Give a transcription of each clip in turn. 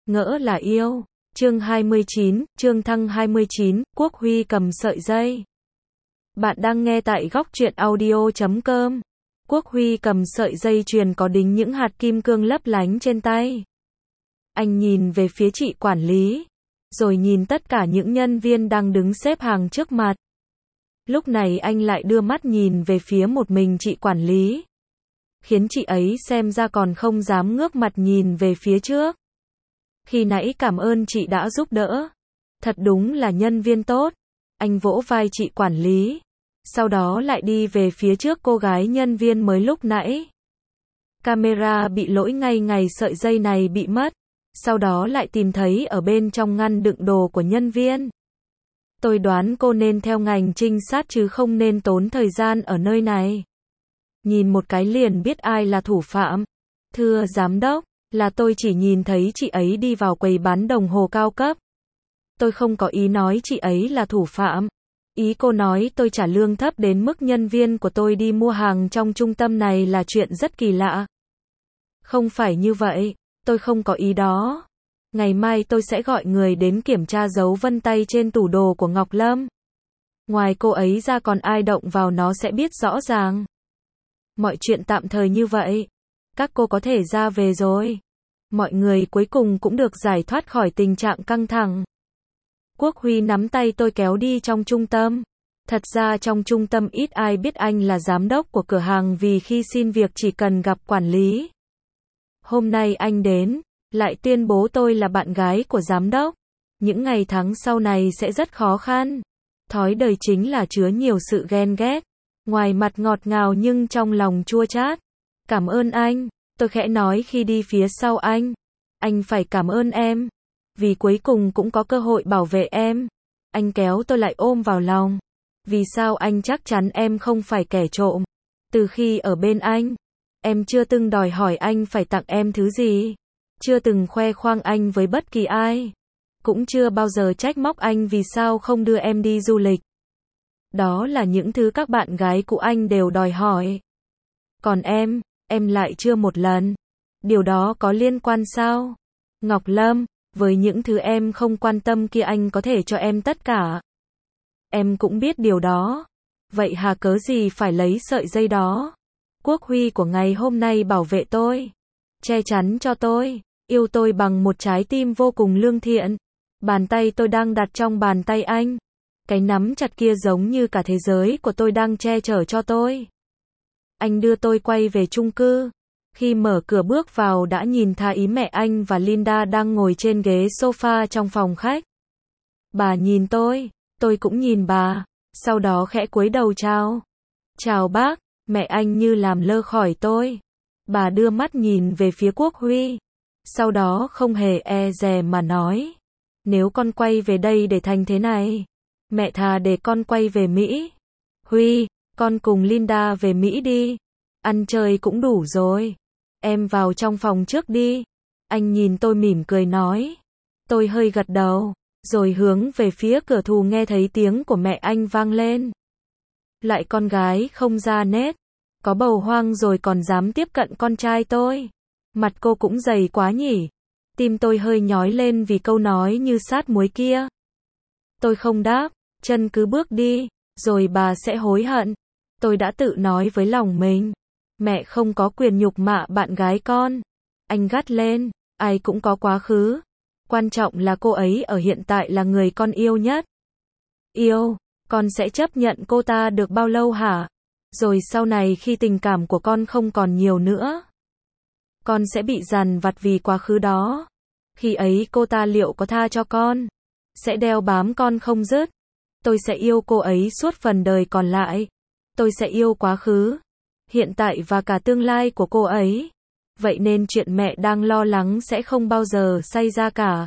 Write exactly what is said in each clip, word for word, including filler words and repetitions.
Ngỡ là yêu. Chương hai mươi chín, Trương Thăng hai mươi chín, Quốc Huy cầm sợi dây. Bạn đang nghe tại góc truyện audio chấm com. Quốc Huy cầm sợi dây chuyền có đính những hạt kim cương lấp lánh trên tay. Anh nhìn về phía chị quản lý, rồi nhìn tất cả những nhân viên đang đứng xếp hàng trước mặt. Lúc này anh lại đưa mắt nhìn về phía một mình chị quản lý, khiến chị ấy xem ra còn không dám ngước mặt nhìn về phía trước. Khi nãy cảm ơn chị đã giúp đỡ. Thật đúng là nhân viên tốt. Anh vỗ vai chị quản lý, sau đó lại đi về phía trước cô gái nhân viên mới lúc nãy. Camera bị lỗi ngay ngày sợi dây này bị mất, sau đó lại tìm thấy ở bên trong ngăn đựng đồ của nhân viên. Tôi đoán cô nên theo ngành trinh sát chứ không nên tốn thời gian ở nơi này. Nhìn một cái liền biết ai là thủ phạm. Thưa giám đốc, là tôi chỉ nhìn thấy chị ấy đi vào quầy bán đồng hồ cao cấp. Tôi không có ý nói chị ấy là thủ phạm. Ý cô nói tôi trả lương thấp đến mức nhân viên của tôi đi mua hàng trong trung tâm này là chuyện rất kỳ lạ. Không phải như vậy, tôi không có ý đó. Ngày mai tôi sẽ gọi người đến kiểm tra dấu vân tay trên tủ đồ của Ngọc Lâm. Ngoài cô ấy ra còn ai động vào nó sẽ biết rõ ràng. Mọi chuyện tạm thời như vậy. Các cô có thể ra về rồi. Mọi người cuối cùng cũng được giải thoát khỏi tình trạng căng thẳng. Quốc Huy nắm tay tôi kéo đi trong trung tâm. Thật ra trong trung tâm ít ai biết anh là giám đốc của cửa hàng vì khi xin việc chỉ cần gặp quản lý. Hôm nay anh đến, lại tuyên bố tôi là bạn gái của giám đốc. Những ngày tháng sau này sẽ rất khó khăn. Thói đời chính là chứa nhiều sự ghen ghét. Ngoài mặt ngọt ngào nhưng trong lòng chua chát. Cảm ơn anh, tôi khẽ nói khi đi phía sau anh. Anh phải cảm ơn em, vì cuối cùng cũng có cơ hội bảo vệ em. Anh kéo tôi lại ôm vào lòng. Vì sao anh chắc chắn em không phải kẻ trộm? Từ khi ở bên anh, em chưa từng đòi hỏi anh phải tặng em thứ gì. Chưa từng khoe khoang anh với bất kỳ ai. Cũng chưa bao giờ trách móc anh vì sao không đưa em đi du lịch. Đó là những thứ các bạn gái của anh đều đòi hỏi. Còn em, em lại chưa một lần. Điều đó có liên quan sao? Ngọc Lâm, với những thứ em không quan tâm kia anh có thể cho em tất cả. Em cũng biết điều đó. Vậy hà cớ gì phải lấy sợi dây đó? Quốc Huy của ngày hôm nay bảo vệ tôi, che chắn cho tôi, yêu tôi bằng một trái tim vô cùng lương thiện. Bàn tay tôi đang đặt trong bàn tay anh. Cái nắm chặt kia giống như cả thế giới của tôi đang che chở cho tôi. Anh đưa tôi quay về chung cư. Khi mở cửa bước vào đã nhìn thấy mẹ anh và Linda đang ngồi trên ghế sofa trong phòng khách. Bà nhìn tôi, tôi cũng nhìn bà, sau đó khẽ cúi đầu chào. Chào bác, mẹ anh như làm lơ khỏi tôi. Bà đưa mắt nhìn về phía Quốc Huy. Sau đó không hề e dè mà nói. Nếu con quay về đây để thành thế này, mẹ thà để con quay về Mỹ. Huy, con cùng Linda về Mỹ đi. Ăn chơi cũng đủ rồi. Em vào trong phòng trước đi. Anh nhìn tôi mỉm cười nói. Tôi hơi gật đầu, rồi hướng về phía cửa thù nghe thấy tiếng của mẹ anh vang lên. Lại con gái không ra nết. Có bầu hoang rồi còn dám tiếp cận con trai tôi. Mặt cô cũng dày quá nhỉ. Tim tôi hơi nhói lên vì câu nói như sát muối kia. Tôi không đáp, chân cứ bước đi, rồi bà sẽ hối hận. Tôi đã tự nói với lòng mình. Mẹ không có quyền nhục mạ bạn gái con. Anh gắt lên, ai cũng có quá khứ. Quan trọng là cô ấy ở hiện tại là người con yêu nhất. Yêu, con sẽ chấp nhận cô ta được bao lâu hả? Rồi sau này khi tình cảm của con không còn nhiều nữa, con sẽ bị dằn vặt vì quá khứ đó. Khi ấy cô ta liệu có tha cho con? Sẽ đeo bám con không dứt. Tôi sẽ yêu cô ấy suốt phần đời còn lại. Tôi sẽ yêu quá khứ, hiện tại và cả tương lai của cô ấy. Vậy nên chuyện mẹ đang lo lắng sẽ không bao giờ xảy ra cả.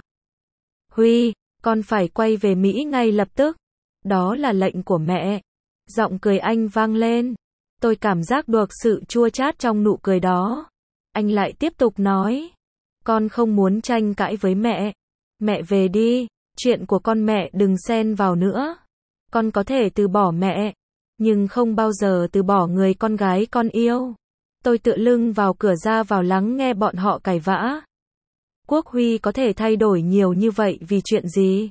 Huy, con phải quay về Mỹ ngay lập tức. Đó là lệnh của mẹ. Giọng cười anh vang lên. Tôi cảm giác được sự chua chát trong nụ cười đó. Anh lại tiếp tục nói. Con không muốn tranh cãi với mẹ. Mẹ về đi, chuyện của con mẹ đừng xen vào nữa. Con có thể từ bỏ mẹ, nhưng không bao giờ từ bỏ người con gái con yêu. Tôi tựa lưng vào cửa ra vào lắng nghe bọn họ cãi vã. Quốc Huy có thể thay đổi nhiều như vậy vì chuyện gì?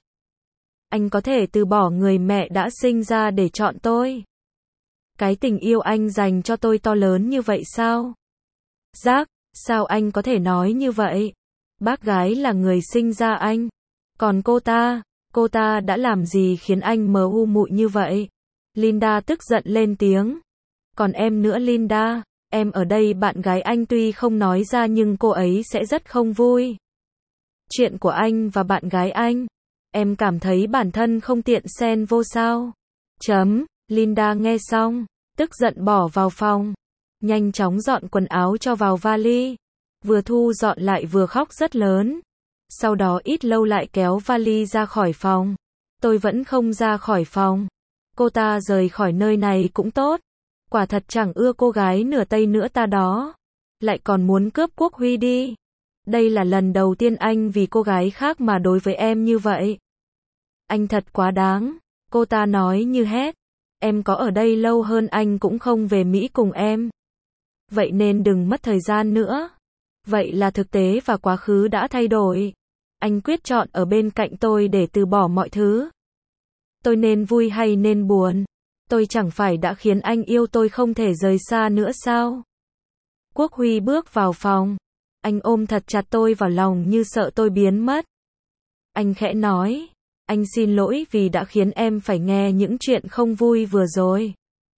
Anh có thể từ bỏ người mẹ đã sinh ra để chọn tôi. Cái tình yêu anh dành cho tôi to lớn như vậy sao? Jack, sao anh có thể nói như vậy? Bác gái là người sinh ra anh. Còn cô ta, cô ta đã làm gì khiến anh mờ u muội như vậy? Linda tức giận lên tiếng. Còn em nữa Linda, em ở đây bạn gái anh tuy không nói ra nhưng cô ấy sẽ rất không vui. Chuyện của anh và bạn gái anh, em cảm thấy bản thân không tiện xen vô sao? Chấm, Linda nghe xong, tức giận bỏ vào phòng, nhanh chóng dọn quần áo cho vào vali, vừa thu dọn lại vừa khóc rất lớn. Sau đó ít lâu lại kéo vali ra khỏi phòng. Tôi vẫn không ra khỏi phòng. Cô ta rời khỏi nơi này cũng tốt. Quả thật chẳng ưa cô gái nửa Tây nữa ta đó. Lại còn muốn cướp Quốc Huy đi. Đây là lần đầu tiên anh vì cô gái khác mà đối với em như vậy. Anh thật quá đáng. Cô ta nói như hét. Em có ở đây lâu hơn anh cũng không về Mỹ cùng em. Vậy nên đừng mất thời gian nữa. Vậy là thực tế và quá khứ đã thay đổi. Anh quyết chọn ở bên cạnh tôi để từ bỏ mọi thứ. Tôi nên vui hay nên buồn? Tôi chẳng phải đã khiến anh yêu tôi không thể rời xa nữa sao? Quốc Huy bước vào phòng. Anh ôm thật chặt tôi vào lòng như sợ tôi biến mất. Anh khẽ nói. Anh xin lỗi vì đã khiến em phải nghe những chuyện không vui vừa rồi.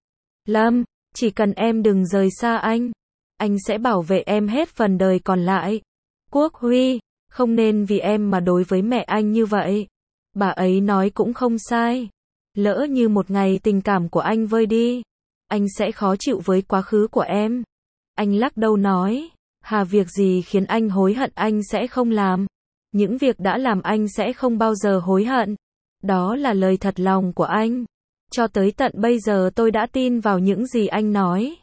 Lâm, chỉ cần em đừng rời xa anh. Anh sẽ bảo vệ em hết phần đời còn lại. Quốc Huy, không nên vì em mà đối với mẹ anh như vậy. Bà ấy nói cũng không sai. Lỡ như một ngày tình cảm của anh vơi đi, anh sẽ khó chịu với quá khứ của em. Anh lắc đầu nói, hà việc gì khiến anh hối hận anh sẽ không làm. Những việc đã làm anh sẽ không bao giờ hối hận. Đó là lời thật lòng của anh. Cho tới tận bây giờ tôi đã tin vào những gì anh nói.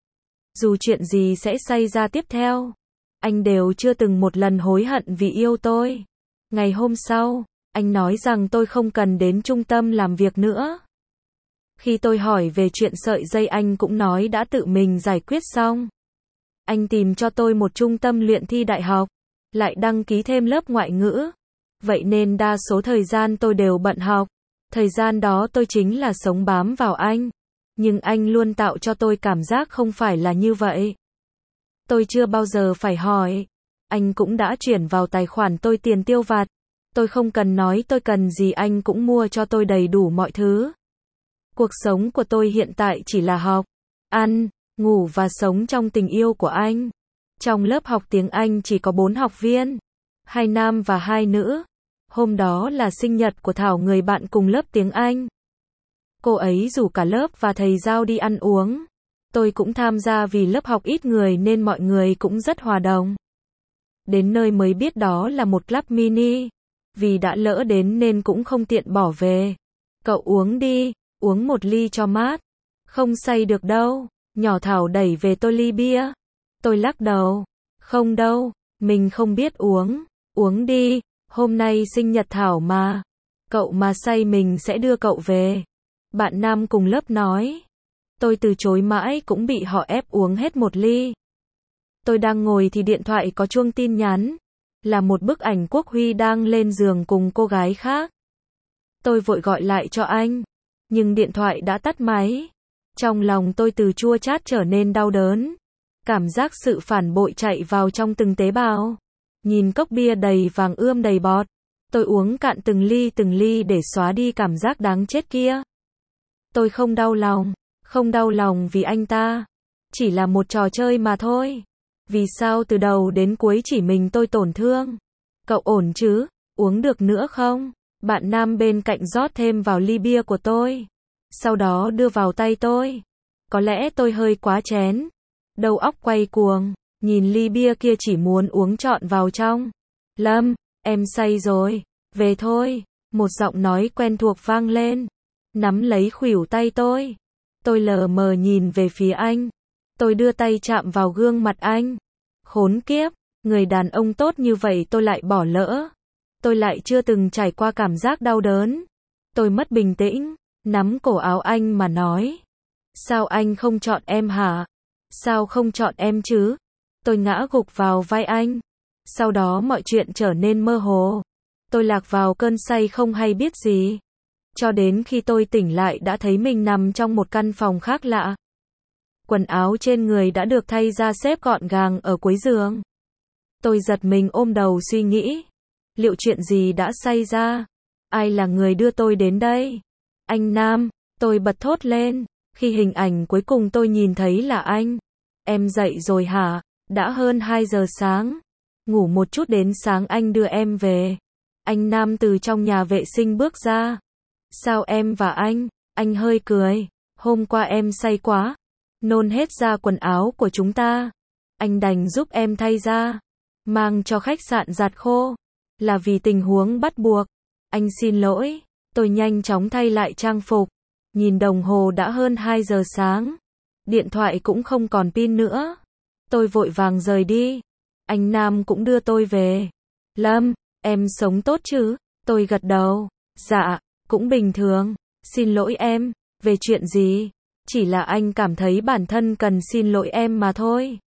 Dù chuyện gì sẽ xảy ra tiếp theo, anh đều chưa từng một lần hối hận vì yêu tôi. Ngày hôm sau, anh nói rằng tôi không cần đến trung tâm làm việc nữa. Khi tôi hỏi về chuyện sợi dây anh cũng nói đã tự mình giải quyết xong. Anh tìm cho tôi một trung tâm luyện thi đại học, lại đăng ký thêm lớp ngoại ngữ. Vậy nên đa số thời gian tôi đều bận học. Thời gian đó tôi chính là sống bám vào anh. Nhưng anh luôn tạo cho tôi cảm giác không phải là như vậy. Tôi chưa bao giờ phải hỏi. Anh cũng đã chuyển vào tài khoản tôi tiền tiêu vặt. Tôi không cần nói tôi cần gì anh cũng mua cho tôi đầy đủ mọi thứ. Cuộc sống của tôi hiện tại chỉ là học, ăn, ngủ và sống trong tình yêu của anh. Trong lớp học tiếng Anh chỉ có bốn học viên, hai nam và hai nữ. Hôm đó là sinh nhật của Thảo, người bạn cùng lớp tiếng Anh. Cô ấy rủ cả lớp và thầy Giao đi ăn uống. Tôi cũng tham gia vì lớp học ít người nên mọi người cũng rất hòa đồng. Đến nơi mới biết đó là một club mini. Vì đã lỡ đến nên cũng không tiện bỏ về. Cậu uống đi, uống một ly cho mát. Không say được đâu. Nhỏ Thảo đẩy về tôi ly bia. Tôi lắc đầu. Không đâu, mình không biết uống. Uống đi, hôm nay sinh nhật Thảo mà. Cậu mà say mình sẽ đưa cậu về. Bạn nam cùng lớp nói. Tôi từ chối mãi cũng bị họ ép uống hết một ly. Tôi đang ngồi thì điện thoại có chuông tin nhắn. Là một bức ảnh Quốc Huy đang lên giường cùng cô gái khác. Tôi vội gọi lại cho anh. Nhưng điện thoại đã tắt máy. Trong lòng tôi từ chua chát trở nên đau đớn. Cảm giác sự phản bội chạy vào trong từng tế bào. Nhìn cốc bia đầy vàng ươm đầy bọt. Tôi uống cạn từng ly từng ly để xóa đi cảm giác đáng chết kia. Tôi không đau lòng. Không đau lòng vì anh ta. Chỉ là một trò chơi mà thôi. Vì sao từ đầu đến cuối chỉ mình tôi tổn thương? Cậu ổn chứ? Uống được nữa không? Bạn nam bên cạnh rót thêm vào ly bia của tôi. Sau đó đưa vào tay tôi. Có lẽ tôi hơi quá chén. Đầu óc quay cuồng. Nhìn ly bia kia chỉ muốn uống trọn vào trong. Lâm, em say rồi. Về thôi. Một giọng nói quen thuộc vang lên. Nắm lấy khuỷu tay tôi. Tôi lờ mờ nhìn về phía anh. Tôi đưa tay chạm vào gương mặt anh. Khốn kiếp, người đàn ông tốt như vậy tôi lại bỏ lỡ. Tôi lại chưa từng trải qua cảm giác đau đớn. Tôi mất bình tĩnh, nắm cổ áo anh mà nói. Sao anh không chọn em hả? Sao không chọn em chứ? Tôi ngã gục vào vai anh. Sau đó mọi chuyện trở nên mơ hồ. Tôi lạc vào cơn say không hay biết gì. Cho đến khi tôi tỉnh lại đã thấy mình nằm trong một căn phòng khác lạ. Quần áo trên người đã được thay ra xếp gọn gàng ở cuối giường. Tôi giật mình ôm đầu suy nghĩ. Liệu chuyện gì đã xảy ra? Ai là người đưa tôi đến đây? Anh Nam, tôi bật thốt lên. Khi hình ảnh cuối cùng tôi nhìn thấy là anh. Em dậy rồi hả? Đã hơn hai giờ sáng. Ngủ một chút đến sáng anh đưa em về. Anh Nam từ trong nhà vệ sinh bước ra. Sao em và anh? Anh hơi cười. Hôm qua em say quá. Nôn hết ra quần áo của chúng ta. Anh đành giúp em thay ra. Mang cho khách sạn giặt khô. Là vì tình huống bắt buộc. Anh xin lỗi. Tôi nhanh chóng thay lại trang phục. Nhìn đồng hồ đã hơn hai giờ sáng. Điện thoại cũng không còn pin nữa. Tôi vội vàng rời đi. Anh Nam cũng đưa tôi về. Lâm, em sống tốt chứ? Tôi gật đầu. Dạ, cũng bình thường. Xin lỗi em. Về chuyện gì? Chỉ là anh cảm thấy bản thân cần xin lỗi em mà thôi.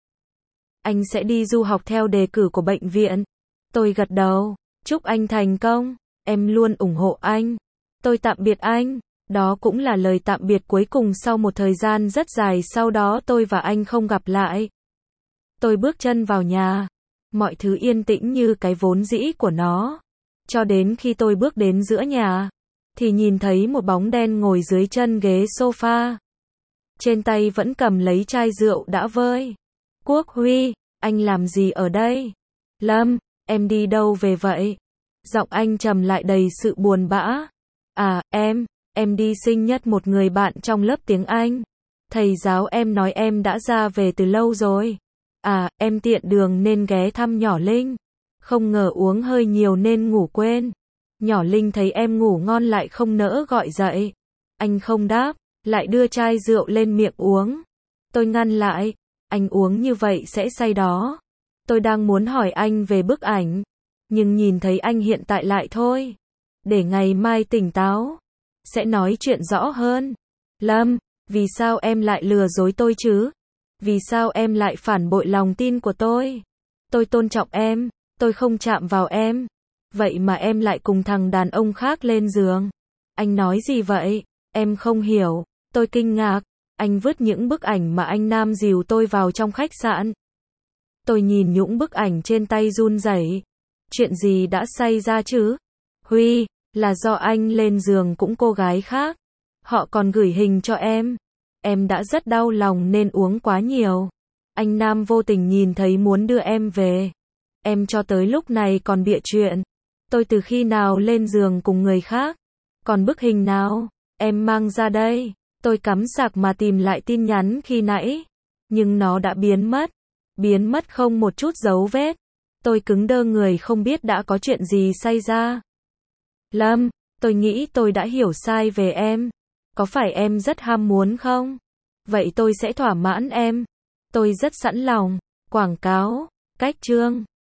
Anh sẽ đi du học theo đề cử của bệnh viện. Tôi gật đầu. Chúc anh thành công. Em luôn ủng hộ anh. Tôi tạm biệt anh. Đó cũng là lời tạm biệt cuối cùng sau một thời gian rất dài sau đó tôi và anh không gặp lại. Tôi bước chân vào nhà. Mọi thứ yên tĩnh như cái vốn dĩ của nó. Cho đến khi tôi bước đến giữa nhà, thì nhìn thấy một bóng đen ngồi dưới chân ghế sofa. Trên tay vẫn cầm lấy chai rượu đã vơi. Quốc Huy, anh làm gì ở đây? Lâm, em đi đâu về vậy? Giọng anh trầm lại đầy sự buồn bã. À, em, em đi sinh nhật một người bạn trong lớp tiếng Anh. Thầy giáo em nói em đã ra về từ lâu rồi. À, em tiện đường nên ghé thăm nhỏ Linh. Không ngờ uống hơi nhiều nên ngủ quên. Nhỏ Linh thấy em ngủ ngon lại không nỡ gọi dậy. Anh không đáp, lại đưa chai rượu lên miệng uống. Tôi ngăn lại, anh uống như vậy sẽ say đó. Tôi đang muốn hỏi anh về bức ảnh, nhưng nhìn thấy anh hiện tại lại thôi. Để ngày mai tỉnh táo, sẽ nói chuyện rõ hơn. Lâm, vì sao em lại lừa dối tôi chứ? Vì sao em lại phản bội lòng tin của tôi? Tôi tôn trọng em, tôi không chạm vào em. Vậy mà em lại cùng thằng đàn ông khác lên giường. Anh nói gì vậy? Em không hiểu. Tôi kinh ngạc. Anh vứt những bức ảnh mà anh Nam dìu tôi vào trong khách sạn. Tôi nhìn những bức ảnh trên tay run rẩy. Chuyện gì đã xảy ra chứ? Huy, là do anh lên giường cũng cô gái khác. Họ còn gửi hình cho em. Em đã rất đau lòng nên uống quá nhiều. Anh Nam vô tình nhìn thấy muốn đưa em về. Em cho tới lúc này còn bịa chuyện. Tôi từ khi nào lên giường cùng người khác? Còn bức hình nào? Em mang ra đây. Tôi cắm sạc mà tìm lại tin nhắn khi nãy. Nhưng nó đã biến mất. Biến mất không một chút dấu vết. Tôi cứng đơ người không biết đã có chuyện gì xảy ra. Lâm, tôi nghĩ tôi đã hiểu sai về em. Có phải em rất ham muốn không? Vậy tôi sẽ thỏa mãn em. Tôi rất sẵn lòng. Quảng cáo, cách chương.